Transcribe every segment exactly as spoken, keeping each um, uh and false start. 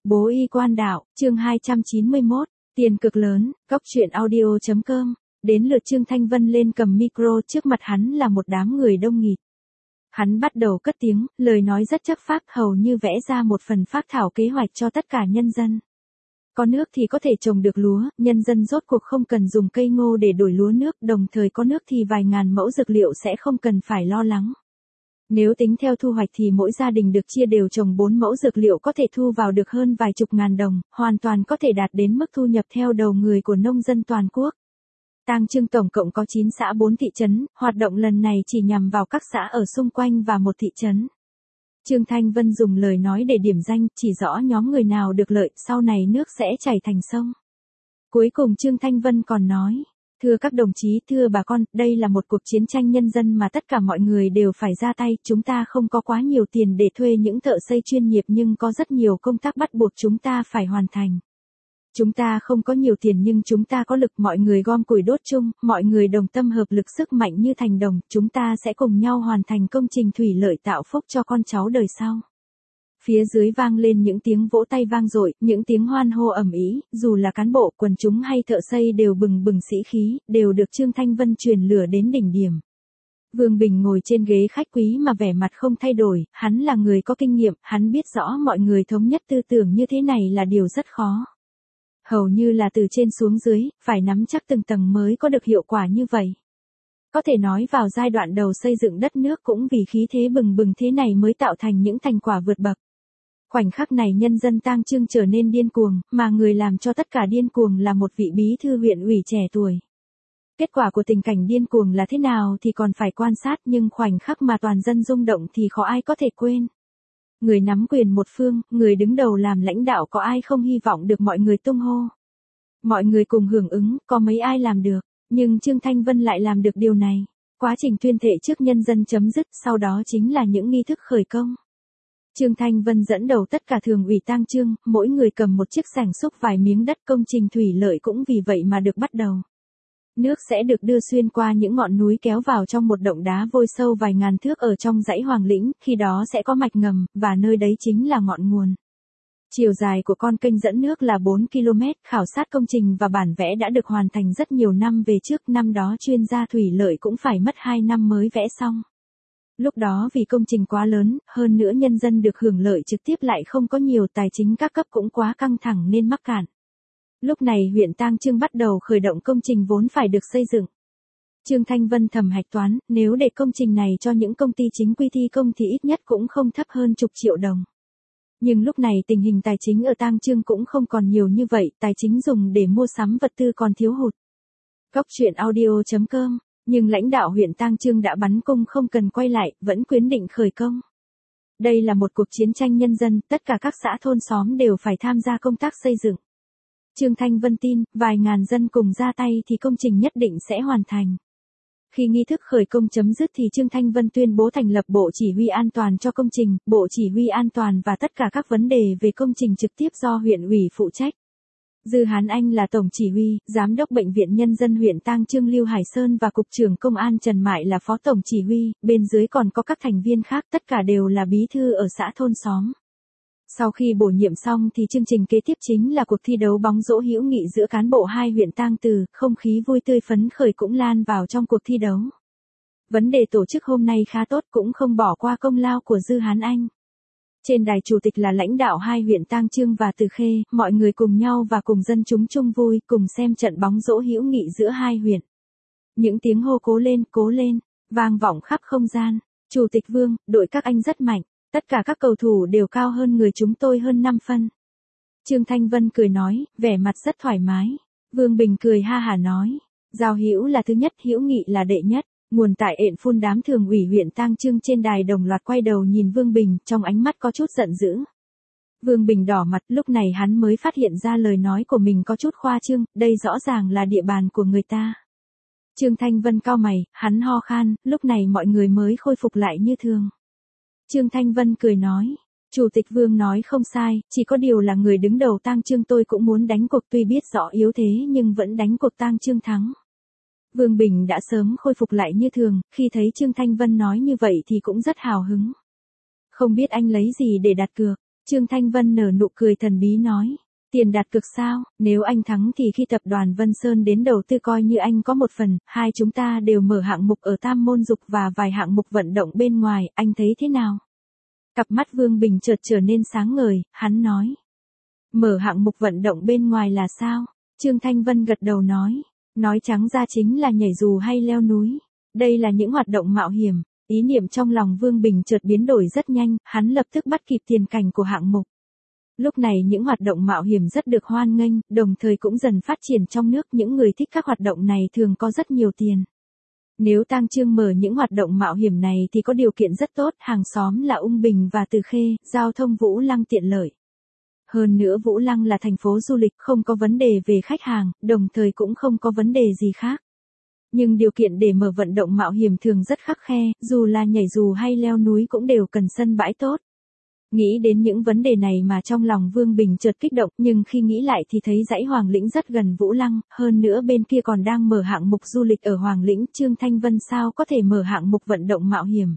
Bố y quan đạo, chương hai trăm chín mươi mốt, tiền cực lớn, góc truyện audio chấm com. Đến lượt Trương Thanh Vân lên cầm micro, trước mặt hắn là một đám người đông nghịt. Hắn bắt đầu cất tiếng, lời nói rất chất phác, hầu như vẽ ra một phần phác thảo kế hoạch cho tất cả nhân dân. Có nước thì có thể trồng được lúa, nhân dân rốt cuộc không cần dùng cây ngô để đổi lúa nước, đồng thời có nước thì vài ngàn mẫu dược liệu sẽ không cần phải lo lắng. Nếu tính theo thu hoạch thì mỗi gia đình được chia đều trồng bốn mẫu dược liệu có thể thu vào được hơn vài chục ngàn đồng, hoàn toàn có thể đạt đến mức thu nhập theo đầu người của nông dân toàn quốc. Tang Chương tổng cộng có chín xã bốn thị trấn, hoạt động lần này chỉ nhằm vào các xã ở xung quanh và một thị trấn. Trương Thanh Vân dùng lời nói để điểm danh, chỉ rõ nhóm người nào được lợi, sau này nước sẽ chảy thành sông. Cuối cùng Trương Thanh Vân còn nói, thưa các đồng chí, thưa bà con, đây là một cuộc chiến tranh nhân dân mà tất cả mọi người đều phải ra tay, chúng ta không có quá nhiều tiền để thuê những thợ xây chuyên nghiệp nhưng có rất nhiều công tác bắt buộc chúng ta phải hoàn thành. Chúng ta không có nhiều tiền nhưng chúng ta có lực, mọi người gom củi đốt chung, mọi người đồng tâm hợp lực sức mạnh như thành đồng, chúng ta sẽ cùng nhau hoàn thành công trình thủy lợi tạo phúc cho con cháu đời sau. Phía dưới vang lên những tiếng vỗ tay vang dội, những tiếng hoan hô ầm ĩ, dù là cán bộ, quần chúng hay thợ xây đều bừng bừng sĩ khí, đều được Trương Thanh Vân truyền lửa đến đỉnh điểm. Vương Bình ngồi trên ghế khách quý mà vẻ mặt không thay đổi, hắn là người có kinh nghiệm, hắn biết rõ mọi người thống nhất tư tưởng như thế này là điều rất khó. Hầu như là từ trên xuống dưới, phải nắm chắc từng tầng mới có được hiệu quả như vậy. Có thể nói vào giai đoạn đầu xây dựng đất nước cũng vì khí thế bừng bừng thế này mới tạo thành những thành quả vượt bậc. Khoảnh khắc này nhân dân Tang Chương trở nên điên cuồng, mà người làm cho tất cả điên cuồng là một vị bí thư huyện ủy trẻ tuổi. Kết quả của tình cảnh điên cuồng là thế nào thì còn phải quan sát, nhưng khoảnh khắc mà toàn dân rung động thì khó ai có thể quên. Người nắm quyền một phương, người đứng đầu làm lãnh đạo có ai không hy vọng được mọi người tung hô. Mọi người cùng hưởng ứng, có mấy ai làm được, nhưng Trương Thanh Vân lại làm được điều này. Quá trình tuyên thệ trước nhân dân chấm dứt, sau đó chính là những nghi thức khởi công. Trương Thanh Vân dẫn đầu tất cả thường ủy Tang Chương, mỗi người cầm một chiếc xẻng xúc vài miếng đất, công trình thủy lợi cũng vì vậy mà được bắt đầu. Nước sẽ được đưa xuyên qua những ngọn núi kéo vào trong một động đá vôi sâu vài ngàn thước ở trong dãy Hoàng Lĩnh, khi đó sẽ có mạch ngầm, và nơi đấy chính là ngọn nguồn. Chiều dài của con kênh dẫn nước là bốn ki lô mét, khảo sát công trình và bản vẽ đã được hoàn thành rất nhiều năm về trước, năm đó chuyên gia thủy lợi cũng phải mất hai năm mới vẽ xong. Lúc đó vì công trình quá lớn, hơn nữa nhân dân được hưởng lợi trực tiếp lại không có nhiều, tài chính các cấp cũng quá căng thẳng nên mắc cạn. Lúc này huyện Tang Chương bắt đầu khởi động công trình vốn phải được xây dựng. Trương Thanh Vân thầm hạch toán, nếu để công trình này cho những công ty chính quy thi công thì ít nhất cũng không thấp hơn chục triệu đồng. Nhưng lúc này tình hình tài chính ở Tang Chương cũng không còn nhiều như vậy, tài chính dùng để mua sắm vật tư còn thiếu hụt. Góc truyện audio chấm com, nhưng lãnh đạo huyện Tang Chương đã bắn cung không cần quay lại, vẫn quyết định khởi công. Đây là một cuộc chiến tranh nhân dân, tất cả các xã thôn xóm đều phải tham gia công tác xây dựng. Trương Thanh Vân tin, vài ngàn dân cùng ra tay thì công trình nhất định sẽ hoàn thành. Khi nghi thức khởi công chấm dứt thì Trương Thanh Vân tuyên bố thành lập Bộ Chỉ huy An toàn cho công trình, Bộ Chỉ huy An toàn và tất cả các vấn đề về công trình trực tiếp do huyện ủy phụ trách. Dư Hán Anh là Tổng Chỉ huy, Giám đốc Bệnh viện Nhân dân huyện Tang Chương Lưu Hải Sơn và Cục trưởng Công an Trần Mại là Phó Tổng Chỉ huy, bên dưới còn có các thành viên khác, tất cả đều là bí thư ở xã thôn xóm. Sau khi bổ nhiệm xong thì chương trình kế tiếp chính là cuộc thi đấu bóng rổ hữu nghị giữa cán bộ hai huyện Tang Từ, không khí vui tươi phấn khởi cũng lan vào trong cuộc thi đấu. Vấn đề tổ chức hôm nay khá tốt, cũng không bỏ qua công lao của Dư Hán Anh. Trên đài chủ tịch là lãnh đạo hai huyện Tang Chương và Từ Khê, mọi người cùng nhau và cùng dân chúng chung vui, cùng xem trận bóng rổ hữu nghị giữa hai huyện. Những tiếng hô cố lên, cố lên, vang vọng khắp không gian. Chủ tịch Vương, đội các anh rất mạnh. Tất cả các cầu thủ đều cao hơn người chúng tôi hơn năm phân. Trương Thanh Vân cười nói, vẻ mặt rất thoải mái. Vương Bình cười ha hả nói, giao hữu là thứ nhất, hữu nghị là đệ nhất. Nguồn tại ện phun đám thường ủy huyện Tang Chương trên đài đồng loạt quay đầu nhìn Vương Bình, trong ánh mắt có chút giận dữ. Vương Bình đỏ mặt, lúc này hắn mới phát hiện ra lời nói của mình có chút khoa trương, đây rõ ràng là địa bàn của người ta. Trương Thanh Vân cau mày, hắn ho khan, lúc này mọi người mới khôi phục lại như thường. Trương Thanh Vân cười nói, Chủ tịch Vương nói không sai, chỉ có điều là người đứng đầu Tang Chương tôi cũng muốn đánh cuộc, tuy biết rõ yếu thế nhưng vẫn đánh cuộc Tang Chương thắng. Vương Bình đã sớm khôi phục lại như thường, khi thấy Trương Thanh Vân nói như vậy thì cũng rất hào hứng. Không biết anh lấy gì để đặt cược? Trương Thanh Vân nở nụ cười thần bí nói. Tiền đặt cược sao, nếu anh thắng thì khi tập đoàn Vân Sơn đến đầu tư coi như anh có một phần, hai chúng ta đều mở hạng mục ở Tam Môn Dục và vài hạng mục vận động bên ngoài, anh thấy thế nào? Cặp mắt Vương Bình chợt trở nên sáng ngời, hắn nói. Mở hạng mục vận động bên ngoài là sao? Trương Thanh Vân gật đầu nói. Nói trắng ra chính là nhảy dù hay leo núi. Đây là những hoạt động mạo hiểm. Ý niệm trong lòng Vương Bình chợt biến đổi rất nhanh, hắn lập tức bắt kịp tiền cảnh của hạng mục. Lúc này những hoạt động mạo hiểm rất được hoan nghênh, đồng thời cũng dần phát triển trong nước. Những người thích các hoạt động này thường có rất nhiều tiền. Nếu Tang Chương mở những hoạt động mạo hiểm này thì có điều kiện rất tốt, hàng xóm là Ung Bình và Từ Khê, giao thông Vũ Lăng tiện lợi. Hơn nữa Vũ Lăng là thành phố du lịch, không có vấn đề về khách hàng, đồng thời cũng không có vấn đề gì khác. Nhưng điều kiện để mở vận động mạo hiểm thường rất khắt khe, dù là nhảy dù hay leo núi cũng đều cần sân bãi tốt. Nghĩ đến những vấn đề này mà trong lòng Vương Bình chợt kích động, nhưng khi nghĩ lại thì thấy dãy Hoàng Lĩnh rất gần Vũ Lăng, hơn nữa bên kia còn đang mở hạng mục du lịch ở Hoàng Lĩnh, Trương Thanh Vân sao có thể mở hạng mục vận động mạo hiểm.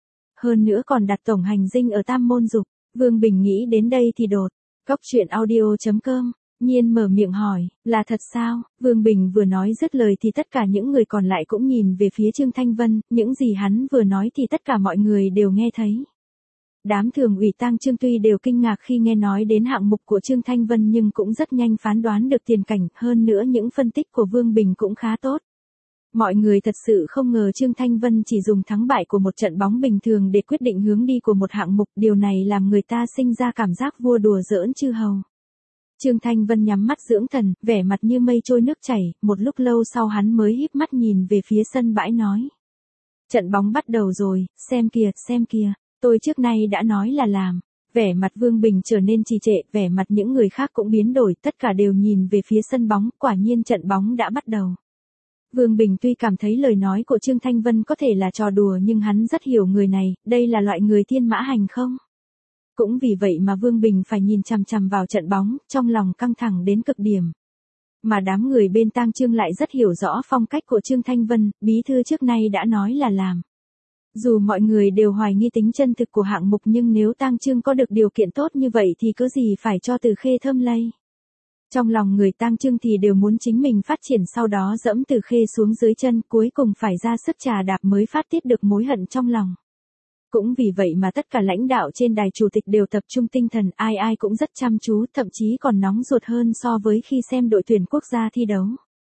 Hơn nữa còn đặt tổng hành dinh ở Tam Môn Dục. Vương Bình nghĩ đến đây thì đột. Cóc truyện audio chấm com, Nhiên mở miệng hỏi, là thật sao? Vương Bình vừa nói dứt lời thì tất cả những người còn lại cũng nhìn về phía Trương Thanh Vân, những gì hắn vừa nói thì tất cả mọi người đều nghe thấy. Đám thường ủy Tang Chương tuy đều kinh ngạc khi nghe nói đến hạng mục của Trương Thanh Vân nhưng cũng rất nhanh phán đoán được tiền cảnh, hơn nữa những phân tích của Vương Bình cũng khá tốt. Mọi người thật sự không ngờ Trương Thanh Vân chỉ dùng thắng bại của một trận bóng bình thường để quyết định hướng đi của một hạng mục, điều này làm người ta sinh ra cảm giác vua đùa giỡn chư hầu. Trương Thanh Vân nhắm mắt dưỡng thần, vẻ mặt như mây trôi nước chảy, một lúc lâu sau hắn mới híp mắt nhìn về phía sân bãi nói. Trận bóng bắt đầu rồi, xem kìa, xem kìa, tôi trước nay đã nói là làm. Vẻ mặt Vương Bình trở nên trì trệ, vẻ mặt những người khác cũng biến đổi, tất cả đều nhìn về phía sân bóng, quả nhiên trận bóng đã bắt đầu. Vương Bình tuy cảm thấy lời nói của Trương Thanh Vân có thể là trò đùa nhưng hắn rất hiểu người này, đây là loại người thiên mã hành không? Cũng vì vậy mà Vương Bình phải nhìn chằm chằm vào trận bóng, trong lòng căng thẳng đến cực điểm. Mà đám người bên Tang Chương lại rất hiểu rõ phong cách của Trương Thanh Vân, bí thư trước nay đã nói là làm. Dù mọi người đều hoài nghi tính chân thực của hạng mục nhưng nếu Tang Chương có được điều kiện tốt như vậy thì cứ gì phải cho Từ Khê thơm lây. Trong lòng người Tang Chương thì đều muốn chính mình phát triển sau đó dẫm Từ Khê xuống dưới chân, cuối cùng phải ra sức trà đạp mới phát tiết được mối hận trong lòng. Cũng vì vậy mà tất cả lãnh đạo trên đài chủ tịch đều tập trung tinh thần, ai ai cũng rất chăm chú, thậm chí còn nóng ruột hơn so với khi xem đội tuyển quốc gia thi đấu.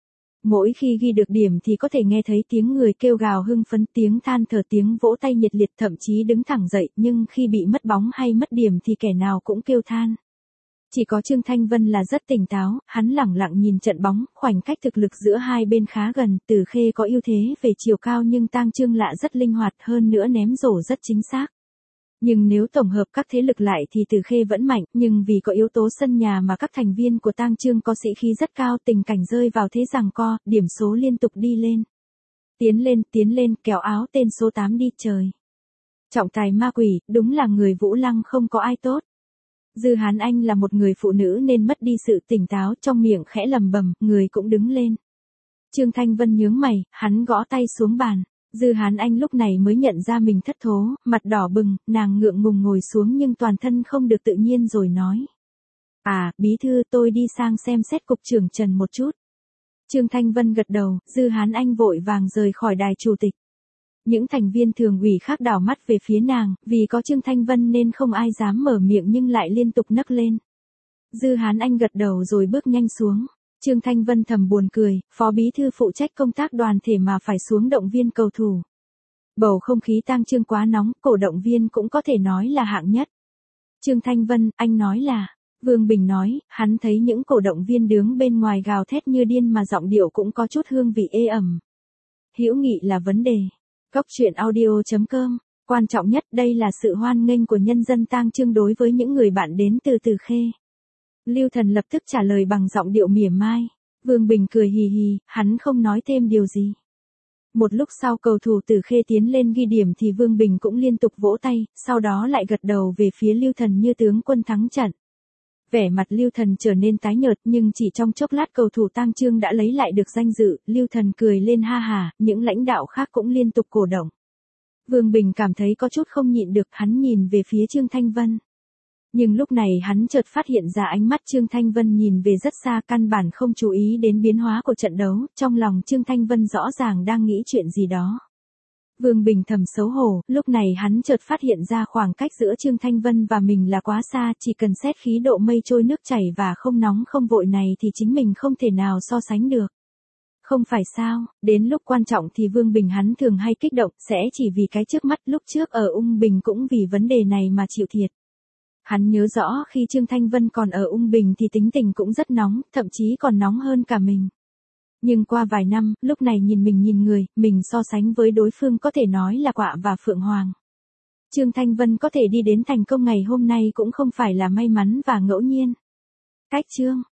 Mỗi khi ghi được điểm thì có thể nghe thấy tiếng người kêu gào hưng phấn, tiếng than thở, tiếng vỗ tay nhiệt liệt, thậm chí đứng thẳng dậy, nhưng khi bị mất bóng hay mất điểm thì kẻ nào cũng kêu than. Chỉ có Trương Thanh Vân là rất tỉnh táo, hắn lẳng lặng nhìn trận bóng, khoảnh cách thực lực giữa hai bên khá gần, Từ Khê có ưu thế về chiều cao nhưng Tang Chương lạ rất linh hoạt, hơn nữa ném rổ rất chính xác. Nhưng nếu tổng hợp các thế lực lại thì Từ Khê vẫn mạnh, nhưng vì có yếu tố sân nhà mà các thành viên của Tang Chương có sĩ khí rất cao, tình cảnh rơi vào thế giằng co, điểm số liên tục đi lên. Tiến lên, tiến lên, kéo áo tên số tám đi trời. Trọng tài ma quỷ, đúng là người Vũ Lăng không có ai tốt. Dư Hán Anh là một người phụ nữ nên mất đi sự tỉnh táo, trong miệng khẽ lầm bầm, người cũng đứng lên. Trương Thanh Vân nhướng mày, hắn gõ tay xuống bàn. Dư Hán Anh lúc này mới nhận ra mình thất thố, mặt đỏ bừng, nàng ngượng ngùng ngồi xuống nhưng toàn thân không được tự nhiên rồi nói. À, bí thư, tôi đi sang xem xét cục trưởng Trần một chút. Trương Thanh Vân gật đầu, Dư Hán Anh vội vàng rời khỏi đài chủ tịch. Những thành viên thường ủy khác đảo mắt về phía nàng, vì có Trương Thanh Vân nên không ai dám mở miệng nhưng lại liên tục nấc lên. Dư Hán Anh gật đầu rồi bước nhanh xuống. Trương Thanh Vân thầm buồn cười, phó bí thư phụ trách công tác đoàn thể mà phải xuống động viên cầu thủ. Bầu không khí Tang Chương quá nóng, cổ động viên cũng có thể nói là hạng nhất. Trương Thanh Vân, anh nói là, Vương Bình nói, hắn thấy những cổ động viên đứng bên ngoài gào thét như điên mà giọng điệu cũng có chút hương vị ê ẩm. Hữu nghị là vấn đề. Cóc truyện audio chấm com, quan trọng nhất đây là sự hoan nghênh của nhân dân Tang Chương đối với những người bạn đến từ Từ Khê. Lưu Thần lập tức trả lời bằng giọng điệu mỉa mai. Vương Bình cười hì hì, hắn không nói thêm điều gì. Một lúc sau cầu thủ Từ Khê tiến lên ghi điểm thì Vương Bình cũng liên tục vỗ tay, sau đó lại gật đầu về phía Lưu Thần như tướng quân thắng trận. Vẻ mặt Lưu Thần trở nên tái nhợt nhưng chỉ trong chốc lát cầu thủ Tang Chương đã lấy lại được danh dự, Lưu Thần cười lên ha hà, những lãnh đạo khác cũng liên tục cổ động. Vương Bình cảm thấy có chút không nhịn được, hắn nhìn về phía Trương Thanh Vân. Nhưng lúc này hắn chợt phát hiện ra ánh mắt Trương Thanh Vân nhìn về rất xa, căn bản không chú ý đến biến hóa của trận đấu, trong lòng Trương Thanh Vân rõ ràng đang nghĩ chuyện gì đó. Vương Bình thầm xấu hổ, lúc này hắn chợt phát hiện ra khoảng cách giữa Trương Thanh Vân và mình là quá xa, chỉ cần xét khí độ mây trôi nước chảy và không nóng không vội này thì chính mình không thể nào so sánh được. Không phải sao, đến lúc quan trọng thì Vương Bình hắn thường hay kích động, sẽ chỉ vì cái trước mắt, lúc trước ở Ung Bình cũng vì vấn đề này mà chịu thiệt. Hắn nhớ rõ khi Trương Thanh Vân còn ở Ung Bình thì tính tình cũng rất nóng, thậm chí còn nóng hơn cả mình. Nhưng qua vài năm, lúc này nhìn mình nhìn người, mình so sánh với đối phương có thể nói là quạ và phượng hoàng. Trương Thanh Vân có thể đi đến thành công ngày hôm nay cũng không phải là may mắn và ngẫu nhiên. Cách Trương